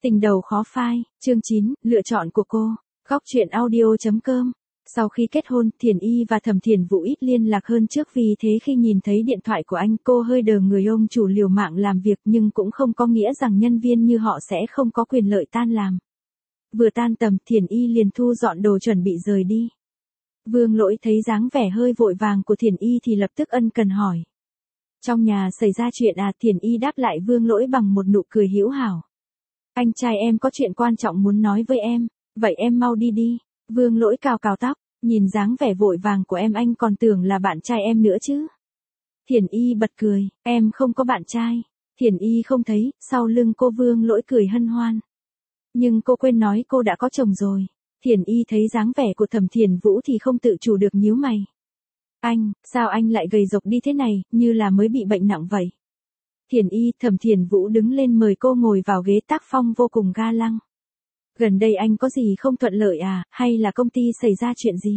Tình đầu khó phai, chương 9, lựa chọn của cô. Góc truyện audio.com. Sau khi kết hôn, Thiền Y và Thẩm Thiền Vũ ít liên lạc hơn trước, vì thế khi nhìn thấy điện thoại của anh, cô hơi đờ người. Ông chủ liều mạng làm việc nhưng cũng không có nghĩa rằng nhân viên như họ sẽ không có quyền lợi tan làm. Vừa tan tầm, Thiền Y liền thu dọn đồ chuẩn bị rời đi. Vương Lỗi thấy dáng vẻ hơi vội vàng của Thiền Y thì lập tức ân cần hỏi. Trong nhà xảy ra chuyện à? Thiền Y đáp lại Vương Lỗi bằng một nụ cười hữu hảo. Anh trai em có chuyện quan trọng muốn nói với em, vậy em mau đi đi. Vương Lỗi cào cào tóc, nhìn dáng vẻ vội vàng của em anh còn tưởng là bạn trai em nữa chứ. Thiền Y bật cười, em không có bạn trai. Thiền Y không thấy, sau lưng cô Vương Lỗi cười hân hoan. Nhưng cô quên nói cô đã có chồng rồi. Thiền Y thấy dáng vẻ của Thẩm Thiền Vũ thì không tự chủ được nhíu mày. Anh, sao anh lại gầy rộc đi thế này, như là mới bị bệnh nặng vậy? Thiền Y, Thẩm Thiền Vũ đứng lên mời cô ngồi vào ghế tác phong vô cùng ga lăng. Gần đây anh có gì không thuận lợi à, hay là công ty xảy ra chuyện gì?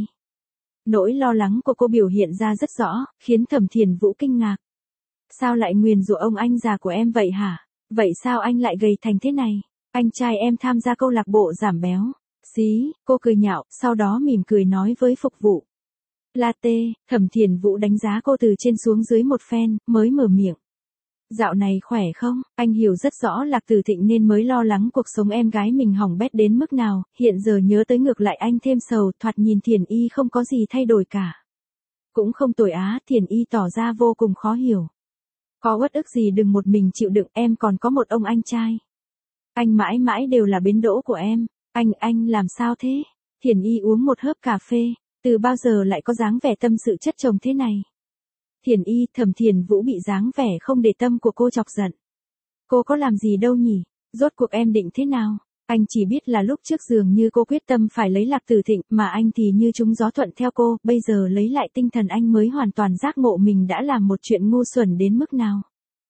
Nỗi lo lắng của cô biểu hiện ra rất rõ, khiến Thẩm Thiền Vũ kinh ngạc. Sao lại nguyền rủa ông anh già của em vậy hả? Vậy sao anh lại gầy thành thế này? Anh trai em tham gia câu lạc bộ giảm béo. Xí, cô cười nhạo, sau đó mỉm cười nói với phục vụ. Latte. Thẩm Thiền Vũ đánh giá cô từ trên xuống dưới một phen, mới mở miệng. Dạo này khỏe không? Anh hiểu rất rõ Lạc Tử Thịnh nên mới lo lắng cuộc sống em gái mình hỏng bét đến mức nào, hiện giờ nhớ tới ngược lại anh thêm sầu. Thoạt nhìn Thiền Y không có gì thay đổi cả. Cũng không tồi á. Thiền Y tỏ ra vô cùng khó hiểu. Có uất ức gì đừng một mình chịu đựng, em còn có một ông anh trai. Anh mãi mãi đều là bến đỗ của em. Anh làm sao thế? Thiền Y uống một hớp cà phê, từ bao giờ lại có dáng vẻ tâm sự chất chồng thế này? Thiền Y, Thẩm Thiền Vũ bị dáng vẻ không để tâm của cô chọc giận. Cô có làm gì đâu nhỉ? Rốt cuộc em định thế nào? Anh chỉ biết là lúc trước dường như cô quyết tâm phải lấy Lạc Tử Thịnh, mà anh thì như trúng gió thuận theo cô, bây giờ lấy lại tinh thần anh mới hoàn toàn giác ngộ mình đã làm một chuyện ngu xuẩn đến mức nào.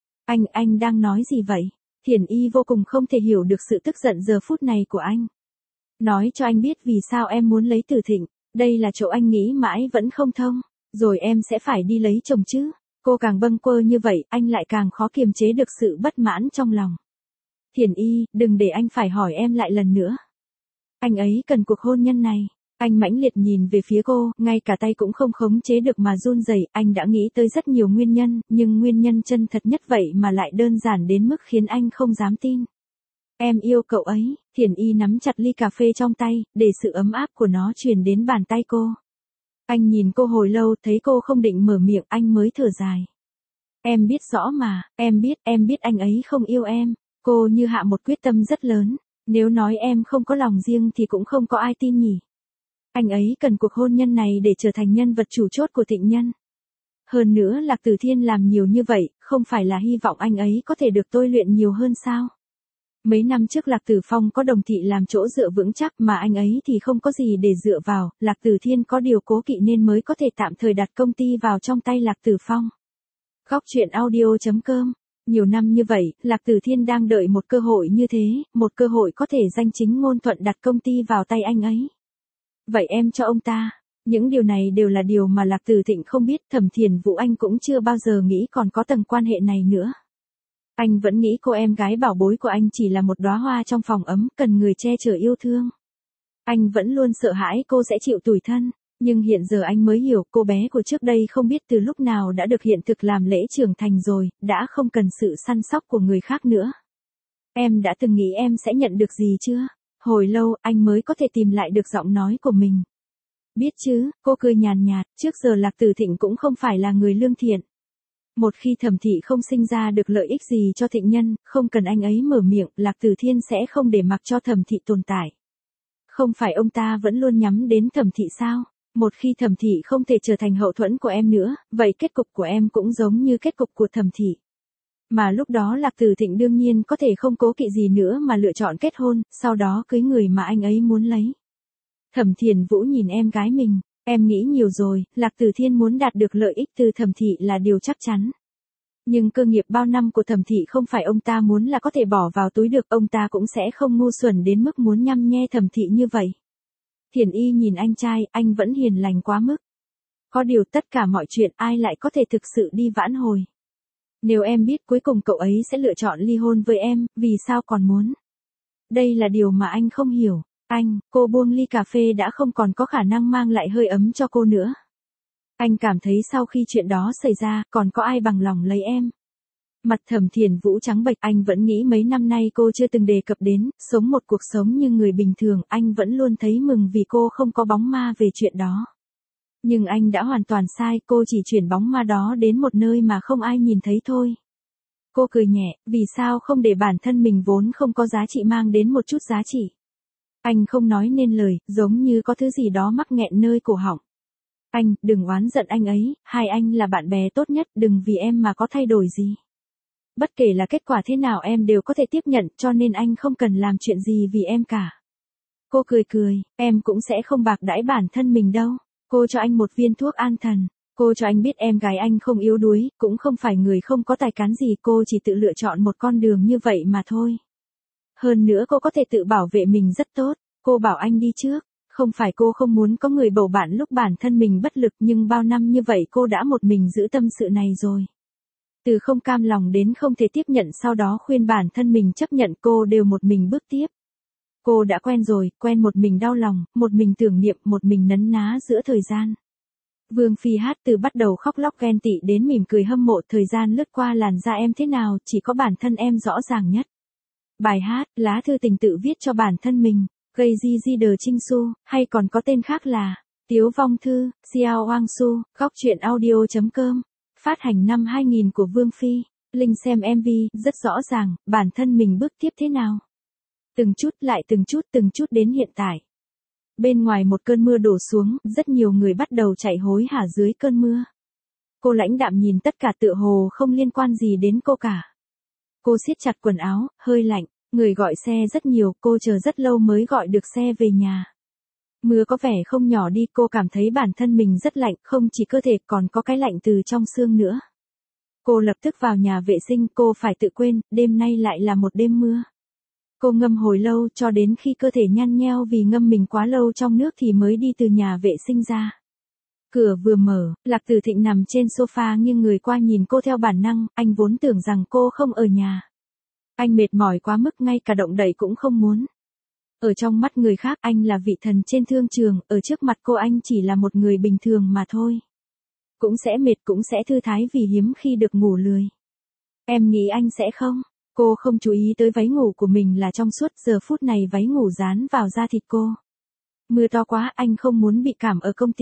Anh đang nói gì vậy? Thiền Y vô cùng không thể hiểu được sự tức giận giờ phút này của anh. Nói cho anh biết vì sao em muốn lấy Tử Thịnh, đây là chỗ anh nghĩ mãi vẫn không thông. Rồi em sẽ phải đi lấy chồng chứ. Cô càng bâng quơ như vậy, anh lại càng khó kiềm chế được sự bất mãn trong lòng. Thiền Y, đừng để anh phải hỏi em lại lần nữa. Anh ấy cần cuộc hôn nhân này. Anh mãnh liệt nhìn về phía cô, ngay cả tay cũng không khống chế được mà run rẩy. Anh đã nghĩ tới rất nhiều nguyên nhân, nhưng nguyên nhân chân thật nhất vậy mà lại đơn giản đến mức khiến anh không dám tin. Em yêu cậu ấy. Thiền Y nắm chặt ly cà phê trong tay, để sự ấm áp của nó truyền đến bàn tay cô. Anh nhìn cô hồi lâu, thấy cô không định mở miệng, anh mới thở dài. Em biết rõ mà, em biết anh ấy không yêu em. Cô như hạ một quyết tâm rất lớn. Nếu nói em không có lòng riêng thì cũng không có ai tin nhỉ. Anh ấy cần cuộc hôn nhân này để trở thành nhân vật chủ chốt của Thịnh Nhân. Hơn nữa Lạc Tử Thiên làm nhiều như vậy, không phải là hy vọng anh ấy có thể được tôi luyện nhiều hơn sao? Mấy năm trước Lạc Tử Phong có Đồng Thị làm chỗ dựa vững chắc mà anh ấy thì không có gì để dựa vào, Lạc Tử Thiên có điều cố kỵ nên mới có thể tạm thời đặt công ty vào trong tay Lạc Tử Phong. Góc truyện audio.com. Nhiều năm như vậy, Lạc Tử Thiên đang đợi một cơ hội như thế, một cơ hội có thể danh chính ngôn thuận đặt công ty vào tay anh ấy. Vậy em cho ông ta. Những điều này đều là điều mà Lạc Tử Thịnh không biết, Thẩm Thiền Vũ anh cũng chưa bao giờ nghĩ còn có tầng quan hệ này nữa. Anh vẫn nghĩ cô em gái bảo bối của anh chỉ là một đóa hoa trong phòng ấm, cần người che chở yêu thương. Anh vẫn luôn sợ hãi cô sẽ chịu tủi thân, nhưng hiện giờ anh mới hiểu cô bé của trước đây không biết từ lúc nào đã được hiện thực làm lễ trưởng thành rồi, đã không cần sự săn sóc của người khác nữa. Em đã từng nghĩ em sẽ nhận được gì chưa? Hồi lâu anh mới có thể tìm lại được giọng nói của mình. Biết chứ, cô cười nhàn nhạt, trước giờ Lạc Tử Thịnh cũng không phải là người lương thiện. Một khi Thẩm Thị không sinh ra được lợi ích gì cho Thịnh Nhân, không cần anh ấy mở miệng, Lạc Tử Thiên sẽ không để mặc cho Thẩm Thị tồn tại. Không phải ông ta vẫn luôn nhắm đến Thẩm Thị sao? Một khi Thẩm Thị không thể trở thành hậu thuẫn của em nữa, vậy kết cục của em cũng giống như kết cục của Thẩm Thị. Mà lúc đó Lạc Tử Thịnh đương nhiên có thể không cố kỵ gì nữa mà lựa chọn kết hôn, sau đó cưới người mà anh ấy muốn lấy. Thẩm Thiền Vũ nhìn em gái mình. Em nghĩ nhiều rồi, Lạc Tử Thiên muốn đạt được lợi ích từ Thẩm Thị là điều chắc chắn. Nhưng cơ nghiệp bao năm của Thẩm Thị không phải ông ta muốn là có thể bỏ vào túi được, ông ta cũng sẽ không ngu xuẩn đến mức muốn nhăm nhe Thẩm Thị như vậy. Thiền Y nhìn anh trai, anh vẫn hiền lành quá mức. Có điều tất cả mọi chuyện ai lại có thể thực sự đi vãn hồi. Nếu em biết cuối cùng cậu ấy sẽ lựa chọn ly hôn với em, vì sao còn muốn? Đây là điều mà anh không hiểu. Cô buông ly cà phê đã không còn có khả năng mang lại hơi ấm cho cô nữa. Anh cảm thấy sau khi chuyện đó xảy ra, còn có ai bằng lòng lấy em. Mặt Thẩm Thiền Vũ trắng bệch, anh vẫn nghĩ mấy năm nay cô chưa từng đề cập đến, sống một cuộc sống như người bình thường, anh vẫn luôn thấy mừng vì cô không có bóng ma về chuyện đó. Nhưng anh đã hoàn toàn sai, cô chỉ chuyển bóng ma đó đến một nơi mà không ai nhìn thấy thôi. Cô cười nhẹ, vì sao không để bản thân mình vốn không có giá trị mang đến một chút giá trị. Anh không nói nên lời, giống như có thứ gì đó mắc nghẹn nơi cổ họng. Anh, đừng oán giận anh ấy, hai anh là bạn bè tốt nhất, đừng vì em mà có thay đổi gì. Bất kể là kết quả thế nào em đều có thể tiếp nhận, cho nên anh không cần làm chuyện gì vì em cả. Cô cười, em cũng sẽ không bạc đãi bản thân mình đâu. Cô cho anh một viên thuốc an thần. Cô cho anh biết em gái anh không yếu đuối, cũng không phải người không có tài cán gì, cô chỉ tự lựa chọn một con đường như vậy mà thôi. Hơn nữa cô có thể tự bảo vệ mình rất tốt, cô bảo anh đi trước. Không phải cô không muốn có người bầu bạn lúc bản thân mình bất lực, nhưng bao năm như vậy cô đã một mình giữ tâm sự này rồi. Từ không cam lòng đến không thể tiếp nhận, sau đó khuyên bản thân mình chấp nhận, cô đều một mình bước tiếp. Cô đã quen rồi, quen một mình đau lòng, một mình tưởng niệm, một mình nấn ná giữa thời gian. Vương Phi hát từ bắt đầu khóc lóc ghen tị đến mỉm cười hâm mộ, thời gian lướt qua làn da em thế nào, chỉ có bản thân em rõ ràng nhất. Bài hát, lá thư tình tự viết cho bản thân mình, gây di di đờ Trinh Su, hay còn có tên khác là Tiếu Vong Thư, Xiao Hoang Su, góc truyện audio.com. Phát hành năm 2000 của Vương Phi. Linh xem MV, rất rõ ràng, bản thân mình bước tiếp thế nào. Từng chút lại từng chút đến hiện tại. Bên ngoài một cơn mưa đổ xuống, rất nhiều người bắt đầu chạy hối hả dưới cơn mưa. Cô lãnh đạm nhìn tất cả tựa hồ không liên quan gì đến cô cả. Cô siết chặt quần áo, hơi lạnh, người gọi xe rất nhiều, cô chờ rất lâu mới gọi được xe về nhà. Mưa có vẻ không nhỏ đi, cô cảm thấy bản thân mình rất lạnh, không chỉ cơ thể còn có cái lạnh từ trong xương nữa. Cô lập tức vào nhà vệ sinh, cô phải tự quên, đêm nay lại là một đêm mưa. Cô ngâm hồi lâu cho đến khi cơ thể nhăn nheo vì ngâm mình quá lâu trong nước thì mới đi từ nhà vệ sinh ra. Cửa vừa mở, Lạc Tử Thịnh nằm trên sofa nghiêng người qua nhìn cô theo bản năng, anh vốn tưởng rằng cô không ở nhà. Anh mệt mỏi quá mức ngay cả động đậy cũng không muốn. Ở trong mắt người khác anh là vị thần trên thương trường, ở trước mặt cô anh chỉ là một người bình thường mà thôi. Cũng sẽ mệt cũng sẽ thư thái vì hiếm khi được ngủ lười. Em nghĩ anh sẽ không? Cô không chú ý tới váy ngủ của mình là trong suốt, giờ phút này váy ngủ dán vào da thịt cô. Mưa to quá, anh không muốn bị cảm ở công ty.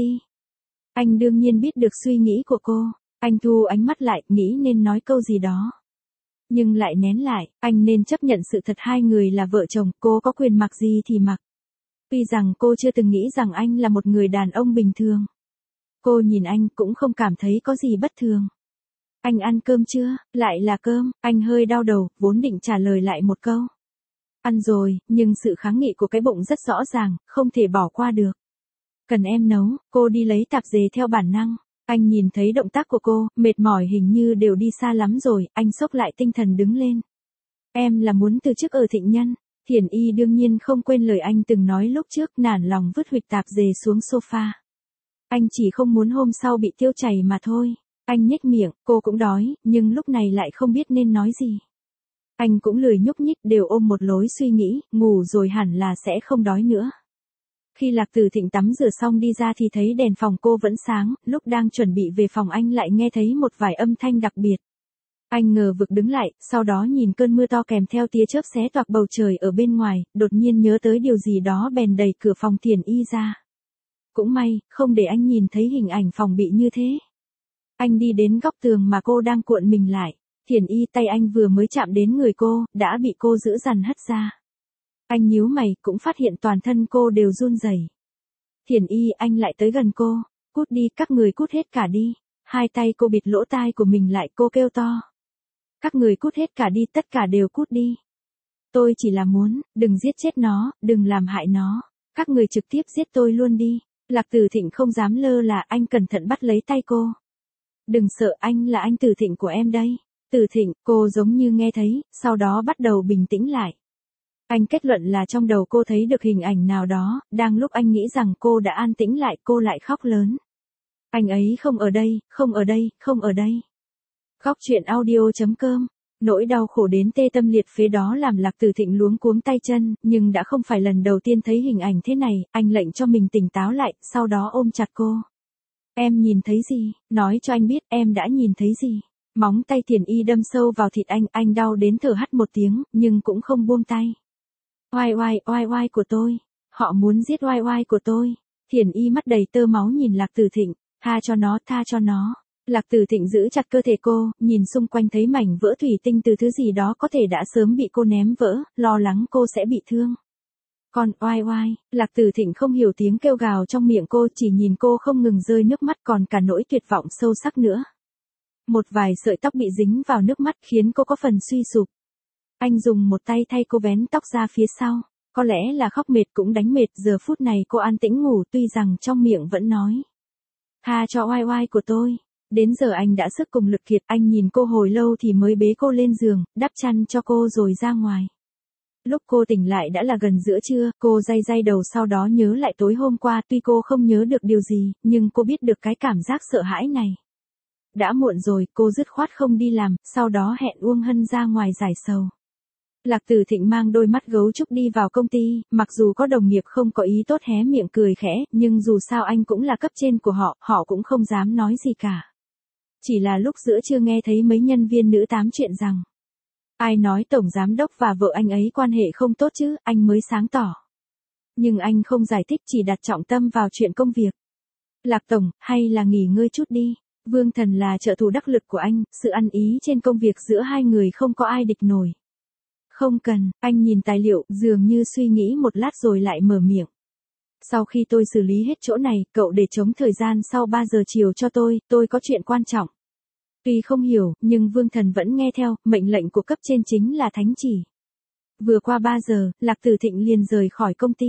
Anh đương nhiên biết được suy nghĩ của cô. Anh thu ánh mắt lại, nghĩ nên nói câu gì đó. Nhưng lại nén lại, anh nên chấp nhận sự thật hai người là vợ chồng, cô có quyền mặc gì thì mặc. Tuy rằng cô chưa từng nghĩ rằng anh là một người đàn ông bình thường. Cô nhìn anh cũng không cảm thấy có gì bất thường. Anh ăn cơm chưa? Lại là cơm, anh hơi đau đầu, vốn định trả lời lại một câu. Ăn rồi, nhưng sự kháng nghị của cái bụng rất rõ ràng, không thể bỏ qua được. Cần em nấu, cô đi lấy tạp dề theo bản năng. Anh nhìn thấy động tác của cô, mệt mỏi hình như đều đi xa lắm rồi, anh xốc lại tinh thần đứng lên. Em là muốn từ chức ở Thịnh Nhân. Thiển Y đương nhiên không quên lời anh từng nói lúc trước, nản lòng vứt huỵch tạp dề xuống sofa. Anh chỉ không muốn hôm sau bị tiêu chảy mà thôi. Anh nhếch miệng, cô cũng đói, nhưng lúc này lại không biết nên nói gì. Anh cũng lười nhúc nhích, đều ôm một lối suy nghĩ, ngủ rồi hẳn là sẽ không đói nữa. Khi Lạc Tử Thịnh tắm rửa xong đi ra thì thấy đèn phòng cô vẫn sáng, lúc đang chuẩn bị về phòng anh lại nghe thấy một vài âm thanh đặc biệt. Anh ngờ vực đứng lại, sau đó nhìn cơn mưa to kèm theo tia chớp xé toạc bầu trời ở bên ngoài, đột nhiên nhớ tới điều gì đó bèn đẩy cửa phòng Thiển Y ra. Cũng may, không để anh nhìn thấy hình ảnh phòng bị như thế. Anh đi đến góc tường mà cô đang cuộn mình lại. Thiển Y, tay anh vừa mới chạm đến người cô, đã bị cô giữ dằn hất ra. Anh nhíu mày, cũng phát hiện toàn thân cô đều run rẩy. Thiển Y, anh lại tới gần cô. Cút đi, các người cút hết cả đi. Hai tay cô bịt lỗ tai của mình lại, cô kêu to. Các người cút hết cả đi, tất cả đều cút đi. Tôi chỉ là muốn, đừng giết chết nó, đừng làm hại nó. Các người trực tiếp giết tôi luôn đi. Lạc Tử Thịnh không dám lơ là, anh cẩn thận bắt lấy tay cô. Đừng sợ, anh là anh Tử Thịnh của em đây. Tử Thịnh, cô giống như nghe thấy, sau đó bắt đầu bình tĩnh lại. Anh kết luận là trong đầu cô thấy được hình ảnh nào đó, đang lúc anh nghĩ rằng cô đã an tĩnh lại, cô lại khóc lớn. Anh ấy không ở đây, không ở đây, không ở đây. Góc truyện audio.com Nỗi đau khổ đến tê tâm liệt phế đó làm Lạc Tử Thịnh luống cuống tay chân, nhưng đã không phải lần đầu tiên thấy hình ảnh thế này, anh lệnh cho mình tỉnh táo lại, sau đó ôm chặt cô. Em nhìn thấy gì? Nói cho anh biết em đã nhìn thấy gì? Móng tay Thiền Y đâm sâu vào thịt anh đau đến thở hắt một tiếng, nhưng cũng không buông tay. Oai của tôi. Họ muốn giết oai của tôi. Thiền Y mắt đầy tơ máu nhìn Lạc Tử Thịnh, tha cho nó. Lạc Tử Thịnh giữ chặt cơ thể cô, nhìn xung quanh thấy mảnh vỡ thủy tinh từ thứ gì đó có thể đã sớm bị cô ném vỡ, lo lắng cô sẽ bị thương. Còn oai, Lạc Tử Thịnh không hiểu tiếng kêu gào trong miệng cô, chỉ nhìn cô không ngừng rơi nước mắt còn cả nỗi tuyệt vọng sâu sắc nữa. Một vài sợi tóc bị dính vào nước mắt khiến cô có phần suy sụp. Anh dùng một tay thay cô vén tóc ra phía sau, có lẽ là khóc mệt cũng đánh mệt, giờ phút này cô an tĩnh ngủ tuy rằng trong miệng vẫn nói. Tha cho oai của tôi. Đến giờ anh đã sức cùng lực kiệt, anh nhìn cô hồi lâu thì mới bế cô lên giường, đắp chăn cho cô rồi ra ngoài. Lúc cô tỉnh lại đã là gần giữa trưa, cô day đầu sau đó nhớ lại tối hôm qua, tuy cô không nhớ được điều gì, nhưng cô biết được cái cảm giác sợ hãi này. Đã muộn rồi, cô dứt khoát không đi làm, sau đó hẹn Uông Hân ra ngoài giải sầu. Lạc Tử Thịnh mang đôi mắt gấu trúc đi vào công ty, mặc dù có đồng nghiệp không có ý tốt hé miệng cười khẽ, nhưng dù sao anh cũng là cấp trên của họ cũng không dám nói gì cả. Chỉ là lúc giữa trưa nghe thấy mấy nhân viên nữ tám chuyện rằng, ai nói tổng giám đốc và vợ anh ấy quan hệ không tốt chứ, anh mới sáng tỏ. Nhưng anh không giải thích, chỉ đặt trọng tâm vào chuyện công việc. Lạc tổng, hay là nghỉ ngơi chút đi. Vương Thần là trợ thủ đắc lực của anh, sự ăn ý trên công việc giữa hai người không có ai địch nổi. Không cần, anh nhìn tài liệu, dường như suy nghĩ một lát rồi lại mở miệng. Sau khi tôi xử lý hết chỗ này, cậu để trống thời gian sau 3 giờ chiều cho tôi có chuyện quan trọng. Tuy không hiểu, nhưng Vương Thần vẫn nghe theo, mệnh lệnh của cấp trên chính là thánh chỉ. Vừa qua 3 giờ, Lạc Tử Thịnh liền rời khỏi công ty.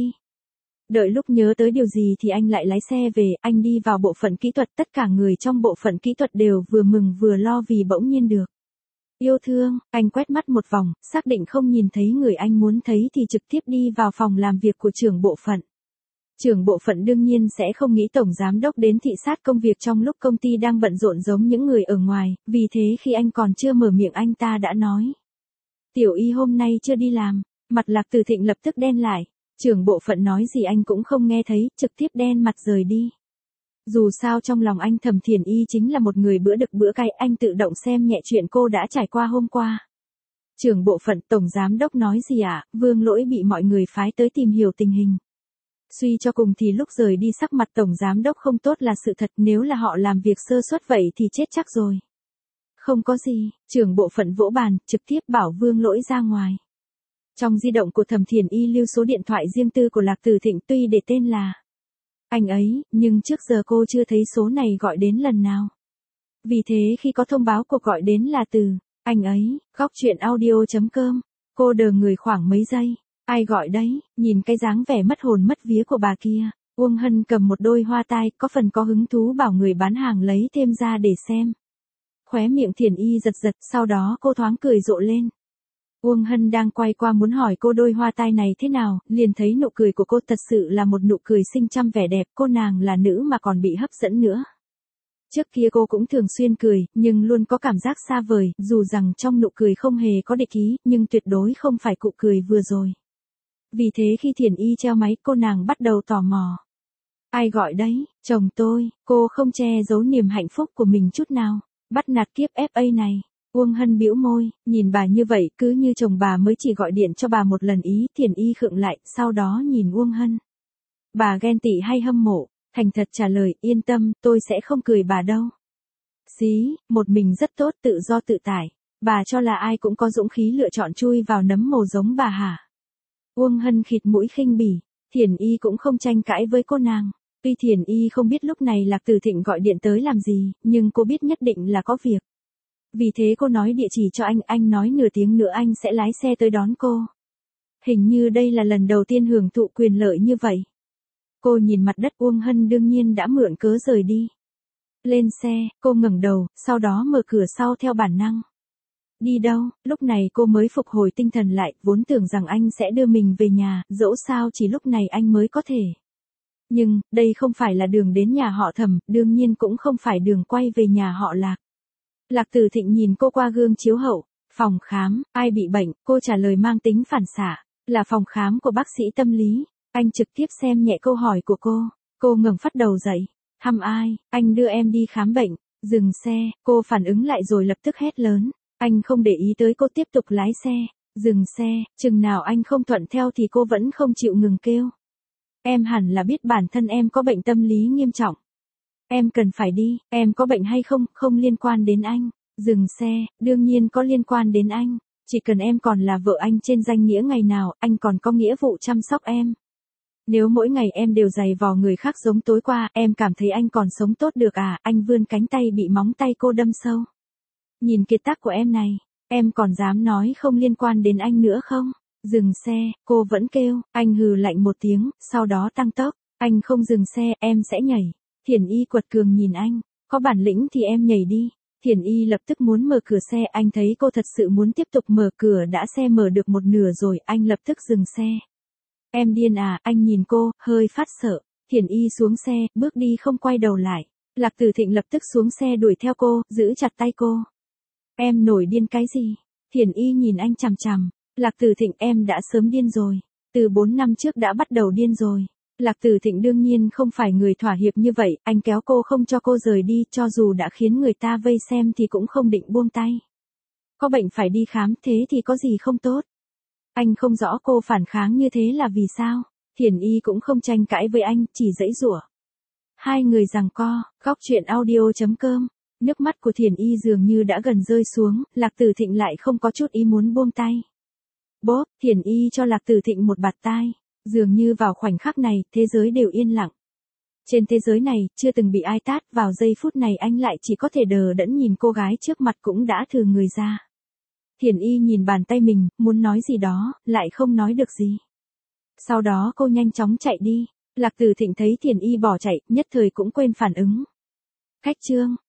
Đợi lúc nhớ tới điều gì thì anh lại lái xe về, anh đi vào bộ phận kỹ thuật, tất cả người trong bộ phận kỹ thuật đều vừa mừng vừa lo vì bỗng nhiên được. Yêu thương, anh quét mắt một vòng, xác định không nhìn thấy người anh muốn thấy thì trực tiếp đi vào phòng làm việc của trưởng bộ phận. Trưởng bộ phận đương nhiên sẽ không nghĩ tổng giám đốc đến thị sát công việc trong lúc công ty đang bận rộn giống những người ở ngoài, vì thế khi anh còn chưa mở miệng anh ta đã nói. Tiểu Y hôm nay chưa đi làm, mặt Lạc Tử Thịnh lập tức đen lại, trưởng bộ phận nói gì anh cũng không nghe thấy, trực tiếp đen mặt rời đi. Dù sao trong lòng anh Thẩm Thiền Y chính là một người bữa đực bữa cay, anh tự động xem nhẹ chuyện cô đã trải qua hôm qua. Trưởng bộ phận tổng giám đốc nói gì ạ, Vương Lỗi bị mọi người phái tới tìm hiểu tình hình. Suy cho cùng thì lúc rời đi sắc mặt tổng giám đốc không tốt là sự thật, nếu là họ làm việc sơ suất vậy thì chết chắc rồi. Không có gì, trưởng bộ phận vỗ bàn, trực tiếp bảo Vương Lỗi ra ngoài. Trong di động của Thẩm Thiền Y lưu số điện thoại riêng tư của Lạc Tử Thịnh tuy để tên là anh ấy, nhưng trước giờ cô chưa thấy số này gọi đến lần nào. Vì thế khi có thông báo cuộc gọi đến là từ anh ấy, góc truyện audio.com, cô đờ người khoảng mấy giây. Ai gọi đấy, nhìn cái dáng vẻ mất hồn mất vía của bà kia, Uông Hân cầm một đôi hoa tai, có phần có hứng thú bảo người bán hàng lấy thêm ra để xem. Khóe miệng Thiền Y giật, sau đó cô thoáng cười rộ lên. Uông Hân đang quay qua muốn hỏi cô đôi hoa tai này thế nào, liền thấy nụ cười của cô thật sự là một nụ cười xinh trăm vẻ đẹp, cô nàng là nữ mà còn bị hấp dẫn nữa. Trước kia cô cũng thường xuyên cười, nhưng luôn có cảm giác xa vời, dù rằng trong nụ cười không hề có địch ý, nhưng tuyệt đối không phải cụ cười vừa rồi. Vì thế khi Thiền Y treo máy, cô nàng bắt đầu tò mò. Ai gọi đấy, chồng tôi, cô không che giấu niềm hạnh phúc của mình chút nào. Bắt nạt kiếp FA này. Uông Hân bĩu môi, nhìn bà như vậy, cứ như chồng bà mới chỉ gọi điện cho bà một lần ý, Thiền Y khựng lại, sau đó nhìn Uông Hân. Bà ghen tị hay hâm mộ, thành thật trả lời, yên tâm, tôi sẽ không cười bà đâu. Xí, một mình rất tốt, tự do tự tại. Bà cho là ai cũng có dũng khí lựa chọn chui vào nấm mồ giống bà hả? Uông Hân khịt mũi khinh bỉ, Thiền Y cũng không tranh cãi với cô nàng. Tuy Thiền Y không biết lúc này Lạc Tử Thịnh gọi điện tới làm gì, nhưng cô biết nhất định là có việc. Vì thế cô nói địa chỉ cho anh nói nửa tiếng nữa anh sẽ lái xe tới đón cô. Hình như đây là lần đầu tiên hưởng thụ quyền lợi như vậy. Cô nhìn mặt đất, Uông Hân đương nhiên đã mượn cớ rời đi. Lên xe, cô ngẩng đầu, sau đó mở cửa sau theo bản năng. Đi đâu, lúc này cô mới phục hồi tinh thần lại, vốn tưởng rằng anh sẽ đưa mình về nhà, dẫu sao chỉ lúc này anh mới có thể. Nhưng, đây không phải là đường đến nhà họ Thẩm, đương nhiên cũng không phải đường quay về nhà họ Lạc. Lạc Tử Thịnh nhìn cô qua gương chiếu hậu, Phòng khám, ai bị bệnh, cô trả lời mang tính phản xạ. Là phòng khám của bác sĩ tâm lý. Anh trực tiếp xem nhẹ câu hỏi của cô. Cô ngẩng phát đầu dậy. Thăm ai, anh đưa em đi khám bệnh. Dừng xe, cô phản ứng lại rồi lập tức hét lớn. Anh không để ý tới cô tiếp tục lái xe. Dừng xe, chừng nào anh không thuận theo thì cô vẫn không chịu ngừng kêu. Em hẳn là biết bản thân em có bệnh tâm lý nghiêm trọng. Em cần phải đi, em có bệnh hay không, không liên quan đến anh. Dừng xe, đương nhiên có liên quan đến anh. Chỉ cần em còn là vợ anh trên danh nghĩa ngày nào, anh còn có nghĩa vụ chăm sóc em. Nếu mỗi ngày em đều giày vò người khác giống tối qua, em cảm thấy anh còn sống tốt được à? Anh vươn cánh tay bị móng tay cô đâm sâu. Nhìn kiệt tác của em này, em còn dám nói không liên quan đến anh nữa không? Dừng xe, cô vẫn kêu, anh hừ lạnh một tiếng, sau đó tăng tốc. Anh không dừng xe, em sẽ nhảy. Thiển Y quật cường nhìn anh, có bản lĩnh thì em nhảy đi. Thiển Y lập tức muốn mở cửa xe, anh thấy cô thật sự muốn tiếp tục mở cửa, đã xe mở được một nửa rồi, anh lập tức dừng xe. Em điên à, anh nhìn cô, hơi phát sợ. Thiển Y xuống xe, bước đi không quay đầu lại. Lạc Tử Thịnh lập tức xuống xe đuổi theo cô, giữ chặt tay cô. Em nổi điên cái gì? Thiển Y nhìn anh chằm chằm. Lạc Tử Thịnh, em đã sớm điên rồi. Từ 4 năm trước đã bắt đầu điên rồi. Lạc Tử Thịnh đương nhiên không phải người thỏa hiệp như vậy, anh kéo cô không cho cô rời đi, cho dù đã khiến người ta vây xem thì cũng không định buông tay. Có bệnh phải đi khám, thế thì có gì không tốt. Anh không rõ cô phản kháng như thế là vì sao. Thiển Y cũng không tranh cãi với anh, chỉ giãy giụa. Hai người giằng co, góc truyện audio.com. Nước mắt của Thiển Y dường như đã gần rơi xuống, Lạc Tử Thịnh lại không có chút ý muốn buông tay. Bốp, Thiển Y cho Lạc Tử Thịnh một bạt tai. Dường như vào khoảnh khắc này, thế giới đều yên lặng. Trên thế giới này, chưa từng bị ai tát, vào giây phút này anh lại chỉ có thể đờ đẫn nhìn cô gái trước mặt cũng đã thừ người ra. Thiển Y nhìn bàn tay mình, muốn nói gì đó, lại không nói được gì. Sau đó cô nhanh chóng chạy đi. Lạc Tử Thịnh thấy Thiển Y bỏ chạy, nhất thời cũng quên phản ứng. Cách chương.